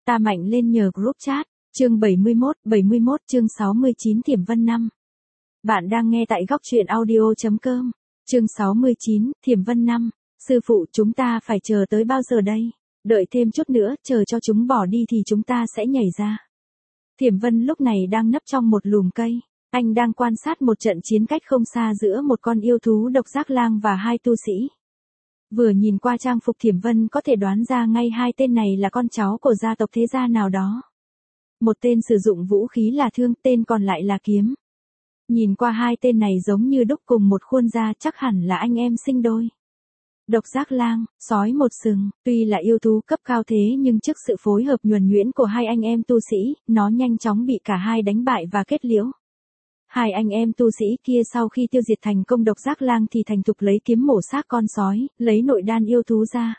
Ta mạnh lên nhờ group chat. Chương 71 chương 69 Thiểm Vân 5. Bạn đang nghe tại góc truyện audio.com. Chương 69, Thiểm Vân 5. Sư phụ, chúng ta phải chờ tới bao giờ đây? Đợi thêm chút nữa, chờ cho chúng bỏ đi thì chúng ta sẽ nhảy ra. Thiểm Vân lúc này đang nấp trong một lùm cây. Anh đang quan sát một trận chiến cách không xa giữa một con yêu thú độc giác lang và hai tu sĩ. Vừa nhìn qua trang phục Thiểm Vân có thể đoán ra ngay hai tên này là con cháu của gia tộc thế gia nào đó. Một tên sử dụng vũ khí là thương, tên còn lại là kiếm. Nhìn qua hai tên này giống như đúc cùng một khuôn da, chắc hẳn là anh em sinh đôi. Độc giác lang, sói một sừng, tuy là yêu thú cấp cao thế nhưng trước sự phối hợp nhuần nhuyễn của hai anh em tu sĩ, nó nhanh chóng bị cả hai đánh bại và kết liễu. Hai anh em tu sĩ kia sau khi tiêu diệt thành công độc giác lang thì thành thục lấy kiếm mổ xác con sói, lấy nội đan yêu thú ra.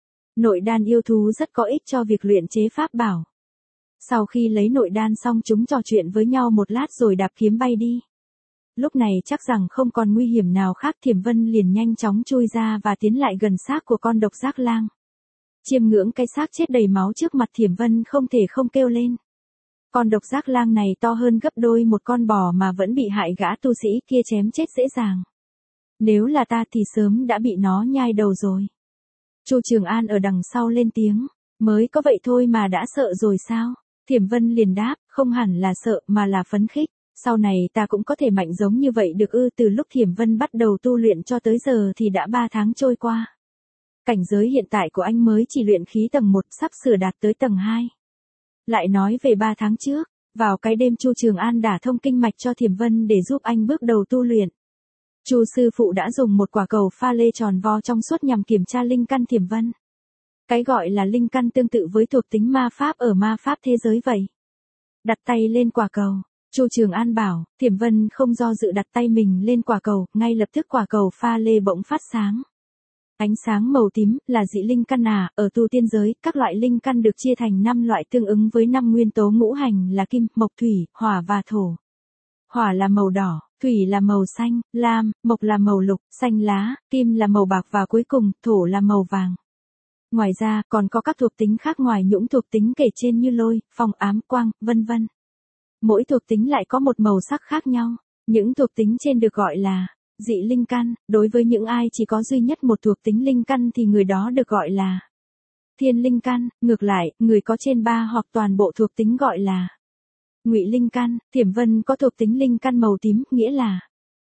Nội đan yêu thú rất có ích cho việc luyện chế pháp bảo. Sau khi lấy nội đan xong chúng trò chuyện với nhau một lát rồi đạp kiếm bay đi. Lúc này chắc rằng không còn nguy hiểm nào khác, Thiểm Vân liền nhanh chóng chui ra và tiến lại gần xác của con độc giác lang. Chiêm ngưỡng cái xác chết đầy máu trước mặt Thiểm Vân không thể không kêu lên. Con độc giác lang này to hơn gấp đôi một con bò mà vẫn bị hại gã tu sĩ kia chém chết dễ dàng. Nếu là ta thì sớm đã bị nó nhai đầu rồi. Chu Trường An ở đằng sau lên tiếng, mới có vậy thôi mà đã sợ rồi sao? Thiểm Vân liền đáp, không hẳn là sợ mà là phấn khích. Sau này ta cũng có thể mạnh giống như vậy được ư? Từ lúc Thiểm Vân bắt đầu tu luyện cho tới giờ thì đã 3 tháng trôi qua. Cảnh giới hiện tại của anh mới chỉ luyện khí tầng 1, sắp sửa đạt tới tầng 2. Lại nói về 3 tháng trước, vào cái đêm Chu Trường An đả thông kinh mạch cho Thiểm Vân để giúp anh bước đầu tu luyện. Chu sư phụ đã dùng một quả cầu pha lê tròn vo trong suốt nhằm kiểm tra linh căn Thiểm Vân. Cái gọi là linh căn tương tự với thuộc tính ma pháp ở ma pháp thế giới vậy. Đặt tay lên quả cầu, Chu Trường An bảo, Thiểm Vân không do dự đặt tay mình lên quả cầu, ngay lập tức quả cầu pha lê bỗng phát sáng. Ánh sáng màu tím là dị linh căn à? Ở tu tiên giới, các loại linh căn được chia thành 5 loại tương ứng với 5 nguyên tố ngũ hành là kim, mộc, thủy, hỏa và thổ. Hỏa là màu đỏ, thủy là màu xanh, lam, mộc là màu lục, xanh lá, kim là màu bạc và cuối cùng, thổ là màu vàng. Ngoài ra, còn có các thuộc tính khác ngoài những thuộc tính kể trên như lôi, phong, ám, quang, vân vân. Mỗi thuộc tính lại có một màu sắc khác nhau. Những thuộc tính trên được gọi là dị linh căn. Đối với những ai chỉ có duy nhất một thuộc tính linh căn thì người đó được gọi là thiên linh căn. Ngược lại, người có trên 3 hoặc toàn bộ thuộc tính gọi là ngụy linh căn. Thiểm Vân có thuộc tính linh căn màu tím, nghĩa là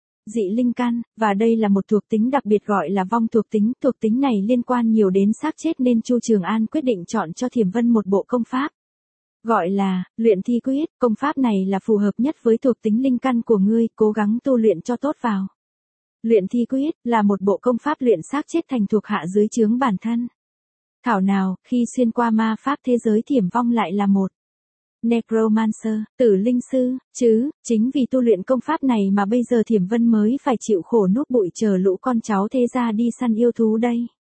dị linh căn, và đây là một thuộc tính đặc biệt gọi là vong thuộc tính. Thuộc tính này liên quan nhiều đến xác chết nên Chu Trường An quyết định chọn cho Thiểm Vân một bộ công pháp. Gọi là luyện thi quyết. Công pháp này là phù hợp nhất với thuộc tính linh căn của ngươi, cố gắng tu luyện cho tốt vào. Luyện thi quyết là một bộ công pháp luyện xác chết thành thuộc hạ dưới trướng bản thân. Thảo nào, khi xuyên qua ma pháp thế giới Thiểm Vong lại là một necromancer, tử linh sư, chứ, chính vì tu luyện công pháp này mà bây giờ Thiểm Vân mới phải chịu khổ nuốt bụi chờ lũ con cháu thế gia đi săn yêu thú đây.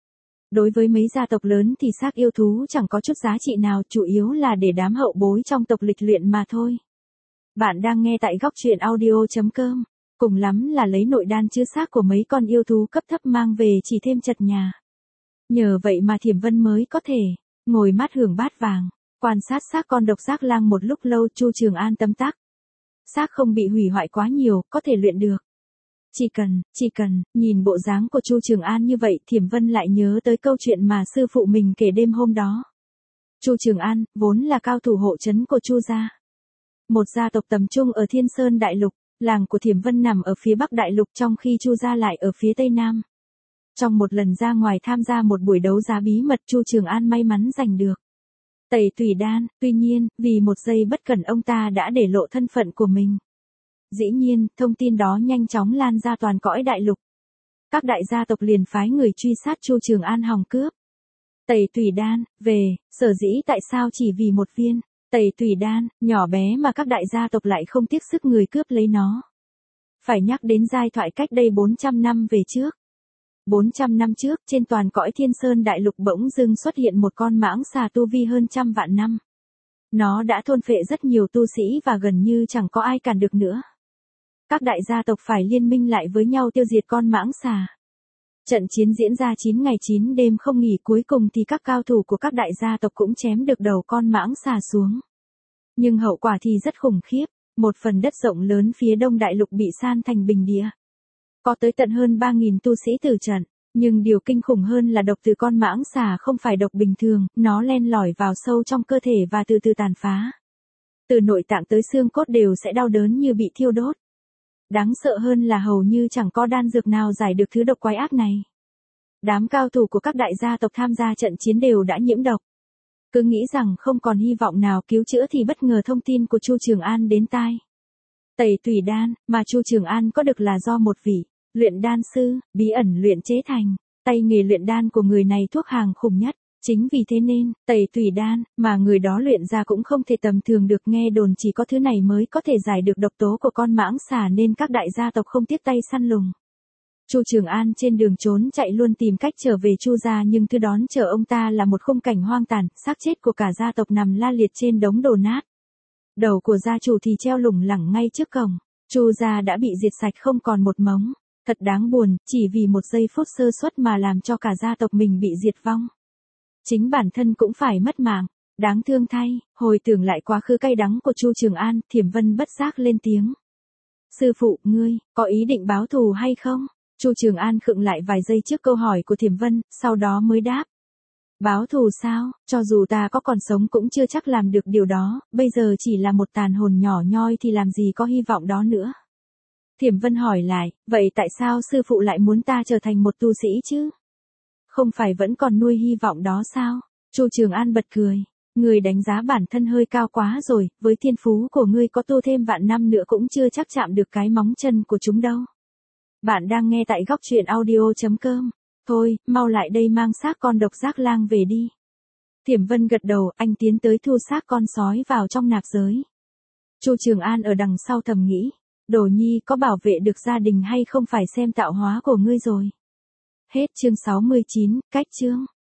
Đối với mấy gia tộc lớn thì xác yêu thú chẳng có chút giá trị nào, chủ yếu là để đám hậu bối trong tộc lịch luyện mà thôi. Bạn đang nghe tại góc truyện audio.com. Cùng lắm là lấy nội đan chứa xác của mấy con yêu thú cấp thấp mang về chỉ thêm chật nhà. Nhờ vậy mà Thiểm Vân mới có thể ngồi mát hưởng bát vàng, quan sát xác con độc giác lang một lúc lâu. Chu Trường An tâm tắc. Xác không bị hủy hoại quá nhiều, có thể luyện được. Chỉ cần, nhìn bộ dáng của Chu Trường An như vậy, Thiểm Vân lại nhớ tới câu chuyện mà sư phụ mình kể đêm hôm đó. Chu Trường An, vốn là cao thủ hộ trấn của Chu gia. Một gia tộc tầm trung ở Thiên Sơn Đại Lục, làng của Thiểm Vân nằm ở phía Bắc Đại Lục trong khi Chu gia lại ở phía Tây Nam. Trong một lần ra ngoài tham gia một buổi đấu giá bí mật, Chu Trường An may mắn giành được Tẩy Tùy Đan, tuy nhiên, vì một giây bất cẩn ông ta đã để lộ thân phận của mình. Dĩ nhiên, thông tin đó nhanh chóng lan ra toàn cõi đại lục. Các đại gia tộc liền phái người truy sát Chu Trường An hòng cướp Tẩy Tùy Đan về. Sở dĩ tại sao chỉ vì một viên Tẩy Tùy Đan nhỏ bé mà các đại gia tộc lại không tiếc sức người cướp lấy nó? Phải nhắc đến giai thoại cách đây 400 năm về trước. 400 năm trước, trên toàn cõi Thiên Sơn Đại Lục bỗng dưng xuất hiện một con mãng xà tu vi hơn 100 vạn năm. Nó đã thôn phệ rất nhiều tu sĩ và gần như chẳng có ai cản được nữa. Các đại gia tộc phải liên minh lại với nhau tiêu diệt con mãng xà. Trận chiến diễn ra 9 ngày 9 đêm không nghỉ, cuối cùng thì các cao thủ của các đại gia tộc cũng chém được đầu con mãng xà xuống. Nhưng hậu quả thì rất khủng khiếp, một phần đất rộng lớn phía đông đại lục bị san thành bình địa. Có tới tận hơn 3.000 tu sĩ tử trận, nhưng điều kinh khủng hơn là độc từ con mãng xà không phải độc bình thường, nó len lỏi vào sâu trong cơ thể và từ từ tàn phá. Từ nội tạng tới xương cốt đều sẽ đau đớn như bị thiêu đốt. Đáng sợ hơn là hầu như chẳng có đan dược nào giải được thứ độc quái ác này. Đám cao thủ của các đại gia tộc tham gia trận chiến đều đã nhiễm độc. Cứ nghĩ rằng không còn hy vọng nào cứu chữa thì bất ngờ thông tin của Chu Trường An đến tai. Tẩy tùy đan, mà Chu Trường An có được là do một vị luyện đan sư, bí ẩn luyện chế thành. Tay nghề luyện đan của người này thuốc hàng khủng nhất. Chính vì thế nên, tẩy tùy đan, mà người đó luyện ra cũng không thể tầm thường được, nghe đồn chỉ có thứ này mới có thể giải được độc tố của con mãng xà nên các đại gia tộc không tiếc tay săn lùng. Chu Trường An trên đường trốn chạy luôn tìm cách trở về Chu gia, nhưng thứ đón chờ ông ta là một khung cảnh hoang tàn, xác chết của cả gia tộc nằm la liệt trên đống đổ nát. Đầu của gia chủ thì treo lủng lẳng ngay trước cổng, Chu gia đã bị diệt sạch không còn một mống. Thật đáng buồn, chỉ vì một giây phút sơ suất mà làm cho cả gia tộc mình bị diệt vong. Chính bản thân cũng phải mất mạng, đáng thương thay. Hồi tưởng lại quá khứ cay đắng của Chu Trường An, Thiểm Vân bất giác lên tiếng. Sư phụ, ngươi, có ý định báo thù hay không? Chu Trường An khựng lại vài giây trước câu hỏi của Thiểm Vân, sau đó mới đáp. Báo thù sao, cho dù ta có còn sống cũng chưa chắc làm được điều đó, bây giờ chỉ là một tàn hồn nhỏ nhoi thì làm gì có hy vọng đó nữa. Thiểm Vân hỏi lại, vậy tại sao sư phụ lại muốn ta trở thành một tu sĩ chứ? Không phải vẫn còn nuôi hy vọng đó sao? Chu Trường An bật cười. Ngươi đánh giá bản thân hơi cao quá rồi, với thiên phú của ngươi có tu thêm vạn năm nữa cũng chưa chắc chạm được cái móng chân của chúng đâu. Bạn đang nghe tại góc truyện audio.com. Thôi, mau lại đây mang xác con độc giác lang về đi. Thiểm Vân gật đầu, anh tiến tới thu xác con sói vào trong nạp giới. Chu Trường An ở đằng sau thầm nghĩ, Đồ Nhi có bảo vệ được gia đình hay không phải xem tạo hóa của ngươi rồi. Hết chương 69, cách chương.